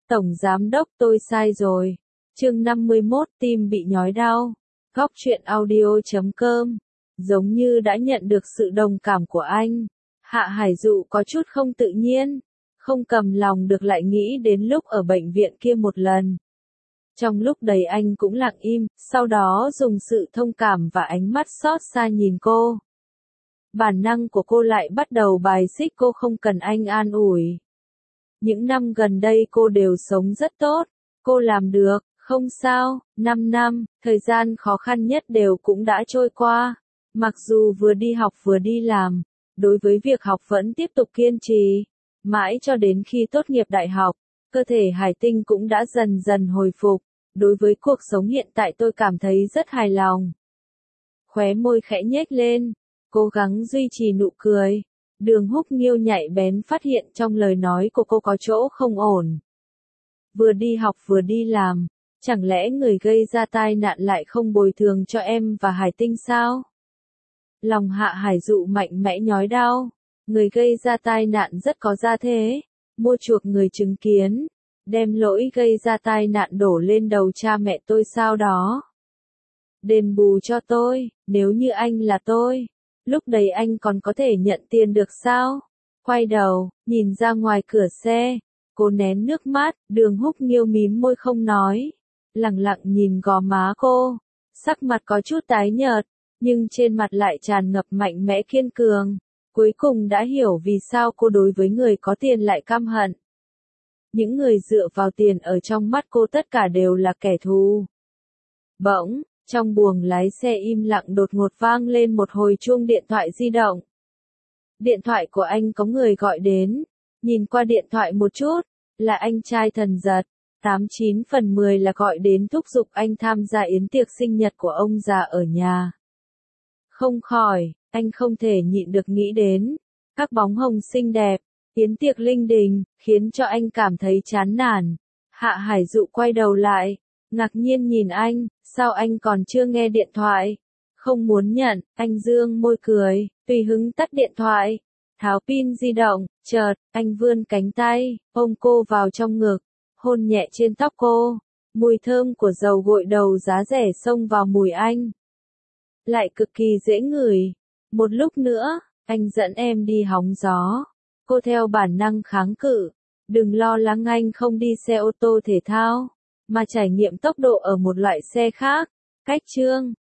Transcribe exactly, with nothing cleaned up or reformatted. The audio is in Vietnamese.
Tổng giám đốc tôi sai rồi. Chương năm mươi mốt tim bị nhói đau. Góc truyện audio chấm com. Giống như đã nhận được sự đồng cảm của anh. Hạ Hải Dụ có chút không tự nhiên. Không cầm lòng được lại nghĩ đến lúc ở bệnh viện kia một lần. Trong lúc đấy anh cũng lặng im, sau đó dùng sự thông cảm và ánh mắt xót xa nhìn cô. Bản năng của cô lại bắt đầu bài xích cô không cần anh an ủi. Những năm gần đây cô đều sống rất tốt, cô làm được, không sao, năm năm, thời gian khó khăn nhất đều cũng đã trôi qua. Mặc dù vừa đi học vừa đi làm, đối với việc học vẫn tiếp tục kiên trì, mãi cho đến khi tốt nghiệp đại học, cơ thể Hải Tinh cũng đã dần dần hồi phục. Đối với cuộc sống hiện tại tôi cảm thấy rất hài lòng. Khóe môi khẽ nhếch lên, cố gắng duy trì nụ cười. Đường Húc Nghiêu nhạy bén phát hiện trong lời nói của cô có chỗ không ổn. Vừa đi học vừa đi làm, chẳng lẽ người gây ra tai nạn lại không bồi thường cho em và Hải Tinh sao? Lòng Hạ Hải Dụ mạnh mẽ nhói đau. Người gây ra tai nạn rất có gia thế, mua chuộc người chứng kiến, đem lỗi gây ra tai nạn đổ lên đầu cha mẹ tôi sao đó. Đền bù cho tôi, nếu như anh là tôi, lúc đấy anh còn có thể nhận tiền được sao? Quay đầu, nhìn ra ngoài cửa xe, cô nén nước mắt, Đường Húc Nghiêu mím môi không nói, lặng lặng nhìn gò má cô, sắc mặt có chút tái nhợt, nhưng trên mặt lại tràn ngập mạnh mẽ kiên cường. Cuối cùng đã hiểu vì sao cô đối với người có tiền lại căm hận. Những người dựa vào tiền ở trong mắt cô tất cả đều là kẻ thù. Bỗng, trong buồng lái xe im lặng đột ngột vang lên một hồi chuông điện thoại di động. Điện thoại của anh có người gọi đến, nhìn qua điện thoại một chút, là anh trai Thần Giật, tám chín phần mười là gọi đến thúc giục anh tham gia yến tiệc sinh nhật của ông già ở nhà. Không khỏi, anh không thể nhịn được nghĩ đến, các bóng hồng xinh đẹp, yến tiệc linh đình, khiến cho anh cảm thấy chán nản. Hạ Hải Dụ quay đầu lại, ngạc nhiên nhìn anh, sao anh còn chưa nghe điện thoại? Không muốn nhận, anh dương môi cười, tùy hứng tắt điện thoại, tháo pin di động, chợt, anh vươn cánh tay, ôm cô vào trong ngực, hôn nhẹ trên tóc cô, mùi thơm của dầu gội đầu giá rẻ xông vào mùi anh. Lại cực kỳ dễ ngửi. Một lúc nữa, anh dẫn em đi hóng gió. Cô theo bản năng kháng cự. Đừng lo lắng, anh không đi xe ô tô thể thao, mà trải nghiệm tốc độ ở một loại xe khác. Cách chương